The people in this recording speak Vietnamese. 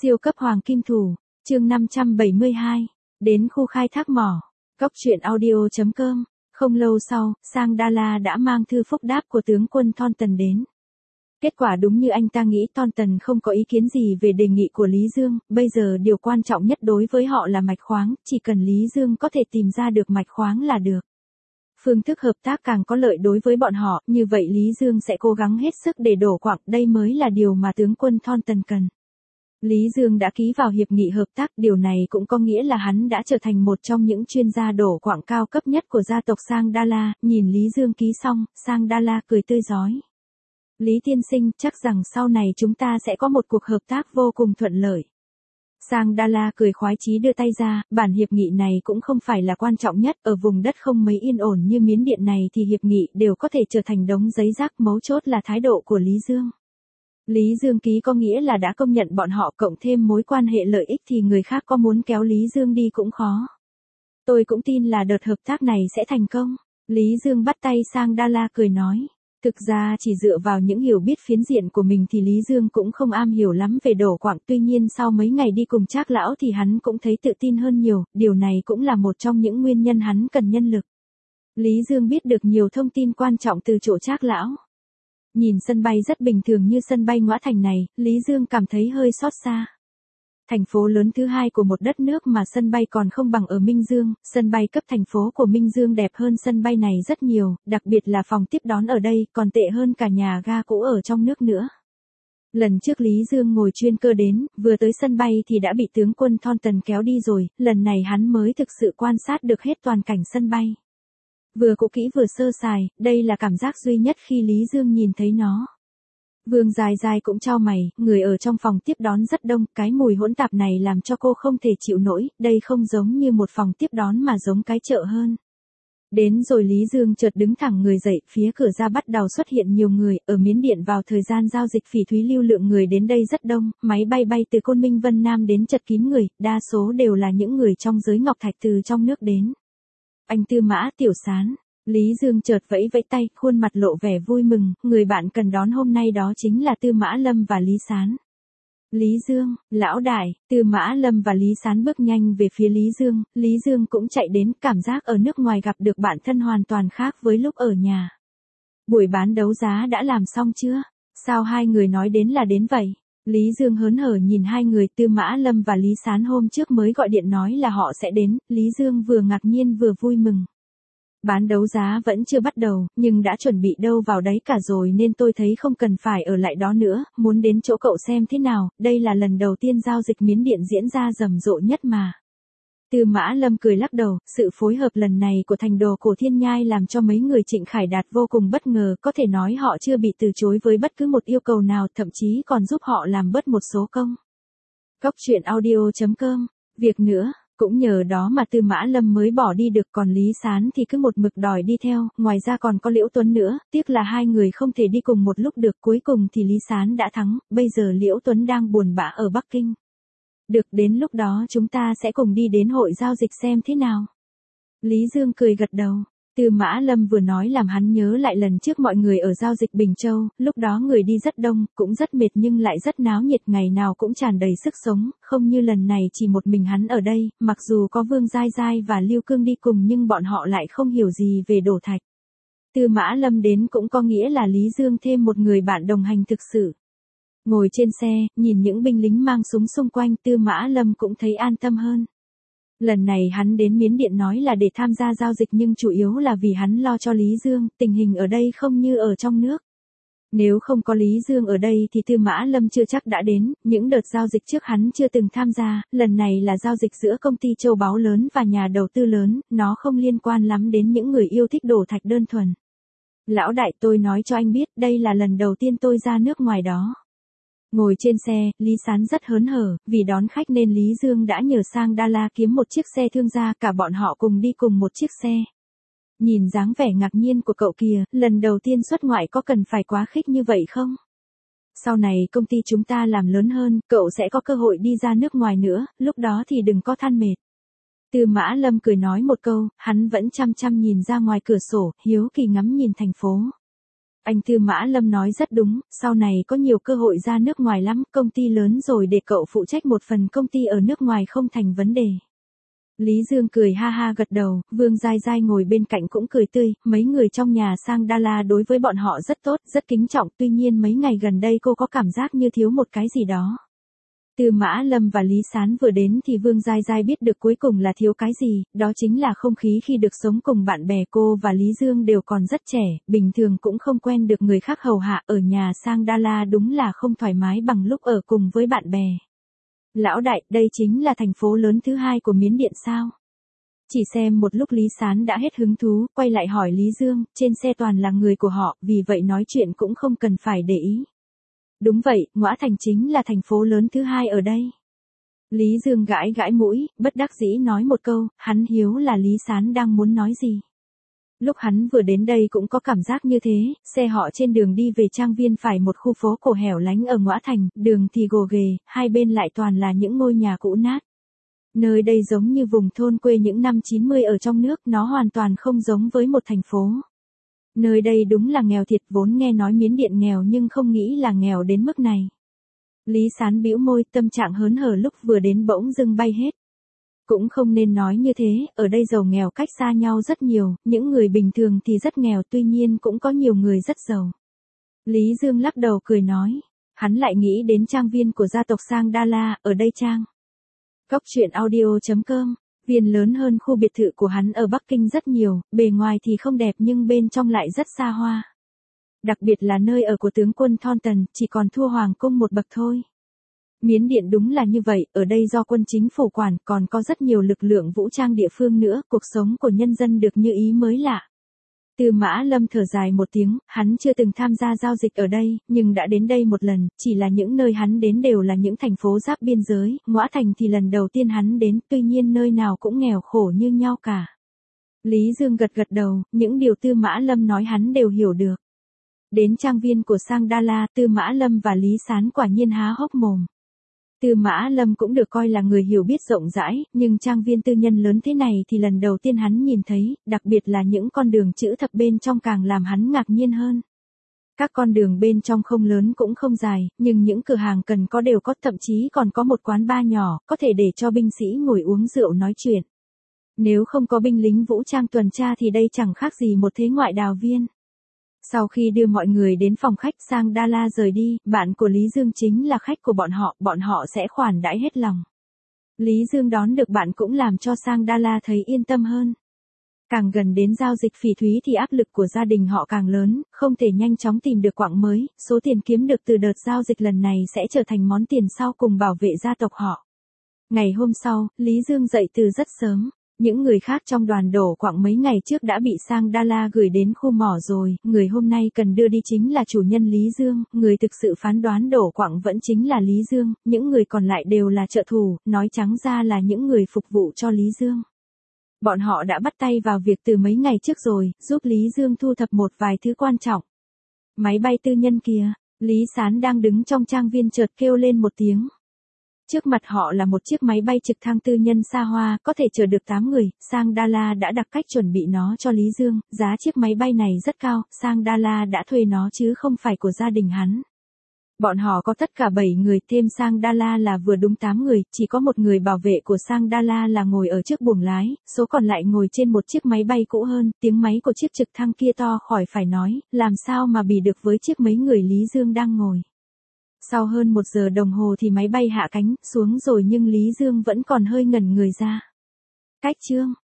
Siêu cấp hoàng kim thủ, chương 572, đến khu khai thác mỏ. Cóc truyện audio.com. Không lâu sau, Sang Đa-la đã mang thư phúc đáp của tướng quân Thornton đến. Kết quả đúng như anh ta nghĩ, Thornton không có ý kiến gì về đề nghị của Lý Dương, bây giờ điều quan trọng nhất đối với họ là mạch khoáng, chỉ cần Lý Dương có thể tìm ra được mạch khoáng là được. Phương thức hợp tác càng có lợi đối với bọn họ, như vậy Lý Dương sẽ cố gắng hết sức để đổ quặng, đây mới là điều mà tướng quân Thornton cần. Lý Dương đã ký vào hiệp nghị hợp tác, điều này cũng có nghĩa là hắn đã trở thành một trong những chuyên gia đổ quặng cao cấp nhất của gia tộc Sang Đa-la. Nhìn Lý Dương ký xong, Sang Đa-la cười tươi rói. Lý tiên sinh, chắc rằng sau này chúng ta sẽ có một cuộc hợp tác vô cùng thuận lợi. Sang Đa-la cười khoái chí đưa tay ra, bản hiệp nghị này cũng không phải là quan trọng nhất, ở vùng đất không mấy yên ổn như Miến Điện này thì hiệp nghị đều có thể trở thành đống giấy rác, mấu chốt là thái độ của Lý Dương. Lý Dương ký có nghĩa là đã công nhận bọn họ, cộng thêm mối quan hệ lợi ích thì người khác có muốn kéo Lý Dương đi cũng khó. Tôi cũng tin là đợt hợp tác này sẽ thành công. Lý Dương bắt tay Sang Đa-la cười nói. Thực ra chỉ dựa vào những hiểu biết phiến diện của mình thì Lý Dương cũng không am hiểu lắm về đổ quặng, tuy nhiên sau mấy ngày đi cùng Trác lão thì hắn cũng thấy tự tin hơn nhiều, điều này cũng là một trong những nguyên nhân hắn cần nhân lực. Lý Dương biết được nhiều thông tin quan trọng từ chỗ Trác lão. Nhìn sân bay rất bình thường như sân bay Ngoã Thành này, Lý Dương cảm thấy hơi xót xa. Thành phố lớn thứ hai của một đất nước mà sân bay còn không bằng ở Minh Dương, sân bay cấp thành phố của Minh Dương đẹp hơn sân bay này rất nhiều, đặc biệt là phòng tiếp đón ở đây còn tệ hơn cả nhà ga cũ ở trong nước nữa. Lần trước Lý Dương ngồi chuyên cơ đến, vừa tới sân bay thì đã bị tướng quân Thornton kéo đi rồi, lần này hắn mới thực sự quan sát được hết toàn cảnh sân bay. Vừa cũ kỹ vừa sơ sài, đây là cảm giác duy nhất khi Lý Dương nhìn thấy nó. Vương Dài Dài cũng chau mày, người ở trong phòng tiếp đón rất đông, cái mùi hỗn tạp này làm cho cô không thể chịu nổi, đây không giống như một phòng tiếp đón mà giống cái chợ hơn. Đến rồi Lý Dương chợt đứng thẳng người dậy, phía cửa ra bắt đầu xuất hiện nhiều người, ở Miến Điện vào thời gian giao dịch phỉ thúy lưu lượng người đến đây rất đông, máy bay bay từ Côn Minh Vân Nam đến chật kín người, đa số đều là những người trong giới ngọc thạch từ trong nước đến. Anh Tư Mã Tiểu Sán. Lý Dương chợt vẫy vẫy tay, khuôn mặt lộ vẻ vui mừng, người bạn cần đón hôm nay đó chính là Tư Mã Lâm và Lý Sán. Lý Dương, lão đại, Tư Mã Lâm và Lý Sán bước nhanh về phía Lý Dương cũng chạy đến, cảm giác ở nước ngoài gặp được bạn thân hoàn toàn khác với lúc ở nhà. Buổi bán đấu giá đã làm xong chưa? Sao hai người nói đến là đến vậy? Lý Dương hớn hở nhìn hai người, Tư Mã Lâm và Lý Sán hôm trước mới gọi điện nói là họ sẽ đến, Lý Dương vừa ngạc nhiên vừa vui mừng. Bán đấu giá vẫn chưa bắt đầu, nhưng đã chuẩn bị đâu vào đấy cả rồi nên tôi thấy không cần phải ở lại đó nữa, muốn đến chỗ cậu xem thế nào, đây là lần đầu tiên giao dịch Miến Điện diễn ra rầm rộ nhất mà. Tư Mã Lâm cười lắc đầu, sự phối hợp lần này của thành đồ Cổ Thiên Nhai làm cho mấy người Trịnh Khải Đạt vô cùng bất ngờ, có thể nói họ chưa bị từ chối với bất cứ một yêu cầu nào, thậm chí còn giúp họ làm bớt một số công. Cóc truyện audio.com. Việc nữa, cũng nhờ đó mà Tư Mã Lâm mới bỏ đi được, còn Lý Sán thì cứ một mực đòi đi theo, ngoài ra còn có Liễu Tuấn nữa, tiếc là hai người không thể đi cùng một lúc được, cuối cùng thì Lý Sán đã thắng, bây giờ Liễu Tuấn đang buồn bã ở Bắc Kinh. Được, đến lúc đó chúng ta sẽ cùng đi đến hội giao dịch xem thế nào. Lý Dương cười gật đầu. Tư Mã Lâm vừa nói làm hắn nhớ lại lần trước mọi người ở giao dịch Bình Châu, lúc đó người đi rất đông, cũng rất mệt nhưng lại rất náo nhiệt, ngày nào cũng tràn đầy sức sống, không như lần này chỉ một mình hắn ở đây, mặc dù có Vương Giai Giai và Lưu Cương đi cùng nhưng bọn họ lại không hiểu gì về đổ thạch. Tư Mã Lâm đến cũng có nghĩa là Lý Dương thêm một người bạn đồng hành thực sự. Ngồi trên xe, nhìn những binh lính mang súng xung quanh, Tư Mã Lâm cũng thấy an tâm hơn. Lần này hắn đến Miến Điện nói là để tham gia giao dịch nhưng chủ yếu là vì hắn lo cho Lý Dương, tình hình ở đây không như ở trong nước. Nếu không có Lý Dương ở đây thì Tư Mã Lâm chưa chắc đã đến, những đợt giao dịch trước hắn chưa từng tham gia, lần này là giao dịch giữa công ty châu báu lớn và nhà đầu tư lớn, nó không liên quan lắm đến những người yêu thích đổ thạch đơn thuần. Lão đại, tôi nói cho anh biết, đây là lần đầu tiên tôi ra nước ngoài đó. Ngồi trên xe, Lý Sán rất hớn hở, vì đón khách nên Lý Dương đã nhờ Sang Đa-la kiếm một chiếc xe thương gia, cả bọn họ cùng đi cùng một chiếc xe. Nhìn dáng vẻ ngạc nhiên của cậu kìa, lần đầu tiên xuất ngoại có cần phải quá khích như vậy không? Sau này công ty chúng ta làm lớn hơn, cậu sẽ có cơ hội đi ra nước ngoài nữa, lúc đó thì đừng có than mệt. Tư Mã Lâm cười nói một câu, hắn vẫn chăm chăm nhìn ra ngoài cửa sổ, hiếu kỳ ngắm nhìn thành phố. Anh Tư Mã Lâm nói rất đúng, sau này có nhiều cơ hội ra nước ngoài lắm, công ty lớn rồi để cậu phụ trách một phần công ty ở nước ngoài không thành vấn đề. Lý Dương cười ha ha gật đầu, Vương Giai Giai ngồi bên cạnh cũng cười tươi, mấy người trong nhà sang Đa La đối với bọn họ rất tốt, rất kính trọng, tuy nhiên mấy ngày gần đây cô có cảm giác như thiếu một cái gì đó. Tư Mã Lâm và Lý Sán vừa đến thì Vương Giai Giai biết được cuối cùng là thiếu cái gì, đó chính là không khí khi được sống cùng bạn bè. Cô và Lý Dương đều còn rất trẻ, bình thường cũng không quen được người khác hầu hạ, ở nhà sang Đa La đúng là không thoải mái bằng lúc ở cùng với bạn bè. Lão đại, đây chính là thành phố lớn thứ hai của Miến Điện sao? Chỉ xem một lúc Lý Sán đã hết hứng thú, quay lại hỏi Lý Dương, trên xe toàn là người của họ, vì vậy nói chuyện cũng không cần phải để ý. Đúng vậy, Ngõa Thành chính là thành phố lớn thứ hai ở đây. Lý Dương gãi gãi mũi, bất đắc dĩ nói một câu, hắn hiếu là Lý Sán đang muốn nói gì. Lúc hắn vừa đến đây cũng có cảm giác như thế, xe họ trên đường đi về trang viên phải một khu phố cổ hẻo lánh ở Ngõa Thành, đường thì gồ ghề, hai bên lại toàn là những ngôi nhà cũ nát. Nơi đây giống như vùng thôn quê những năm 90 ở trong nước, nó hoàn toàn không giống với một thành phố. Nơi đây đúng là nghèo thiệt, vốn nghe nói Miến Điện nghèo nhưng không nghĩ là nghèo đến mức này. Lý Sán bĩu môi, tâm trạng hớn hở lúc vừa đến bỗng dưng bay hết. Cũng không nên nói như thế, ở đây giàu nghèo cách xa nhau rất nhiều, những người bình thường thì rất nghèo, tuy nhiên cũng có nhiều người rất giàu. Lý Dương lắc đầu cười nói, hắn lại nghĩ đến trang viên của gia tộc Sang Đa La, ở đây trang. Cốc truyện audio.com, viên lớn hơn khu biệt thự của hắn ở Bắc Kinh rất nhiều, bề ngoài thì không đẹp nhưng bên trong lại rất xa hoa. Đặc biệt là nơi ở của tướng quân Thornton, chỉ còn thua Hoàng cung một bậc thôi. Miến Điện đúng là như vậy, ở đây do quân chính phủ quản, còn có rất nhiều lực lượng vũ trang địa phương nữa, cuộc sống của nhân dân được như ý mới lạ. Tư Mã Lâm thở dài một tiếng, hắn chưa từng tham gia giao dịch ở đây, nhưng đã đến đây một lần, chỉ là những nơi hắn đến đều là những thành phố giáp biên giới, Ngõa Thành thì lần đầu tiên hắn đến, tuy nhiên nơi nào cũng nghèo khổ như nhau cả. Lý Dương gật gật đầu, những điều Tư Mã Lâm nói hắn đều hiểu được. Đến trang viên của Sang Đa La, Tư Mã Lâm và Lý Sán quả nhiên há hốc mồm. Tư Mã Lâm cũng được coi là người hiểu biết rộng rãi, nhưng trang viên tư nhân lớn thế này thì lần đầu tiên hắn nhìn thấy, đặc biệt là những con đường chữ thập bên trong càng làm hắn ngạc nhiên hơn. Các con đường bên trong không lớn cũng không dài, nhưng những cửa hàng cần có đều có, thậm chí còn có một quán bar nhỏ, có thể để cho binh sĩ ngồi uống rượu nói chuyện. Nếu không có binh lính vũ trang tuần tra thì đây chẳng khác gì một thế ngoại đào viên. Sau khi đưa mọi người đến phòng khách, Sang Đa La rời đi, bạn của Lý Dương chính là khách của bọn họ sẽ khoản đãi hết lòng. Lý Dương đón được bạn cũng làm cho Sang Đa La thấy yên tâm hơn. Càng gần đến giao dịch phỉ thúy thì áp lực của gia đình họ càng lớn, không thể nhanh chóng tìm được quặng mới, số tiền kiếm được từ đợt giao dịch lần này sẽ trở thành món tiền sau cùng bảo vệ gia tộc họ. Ngày hôm sau, Lý Dương dậy từ rất sớm. Những người khác trong đoàn đổ quặng mấy ngày trước đã bị Sang Đa La gửi đến khu mỏ rồi, người hôm nay cần đưa đi chính là chủ nhân Lý Dương, người thực sự phán đoán đổ quặng vẫn chính là Lý Dương, những người còn lại đều là trợ thủ, nói trắng ra là những người phục vụ cho Lý Dương. Bọn họ đã bắt tay vào việc từ mấy ngày trước rồi, giúp Lý Dương thu thập một vài thứ quan trọng. Máy bay tư nhân kìa, Lý Sán đang đứng trong trang viên chợt kêu lên một tiếng. Trước mặt họ là một chiếc máy bay trực thăng tư nhân xa hoa, có thể chở được 8 người, Sang Đa La đã đặt cách chuẩn bị nó cho Lý Dương, giá chiếc máy bay này rất cao, Sang Đa La đã thuê nó chứ không phải của gia đình hắn. Bọn họ có tất cả 7 người, thêm Sang Đa La là vừa đúng 8 người, chỉ có một người bảo vệ của Sang Đa La là ngồi ở trước buồng lái, số còn lại ngồi trên một chiếc máy bay cũ hơn, tiếng máy của chiếc trực thăng kia to khỏi phải nói, làm sao mà bì được với chiếc mấy người Lý Dương đang ngồi. Sau hơn 1 giờ đồng hồ thì máy bay hạ cánh xuống rồi nhưng Lý Dương vẫn còn hơi ngẩn người ra. Cách chương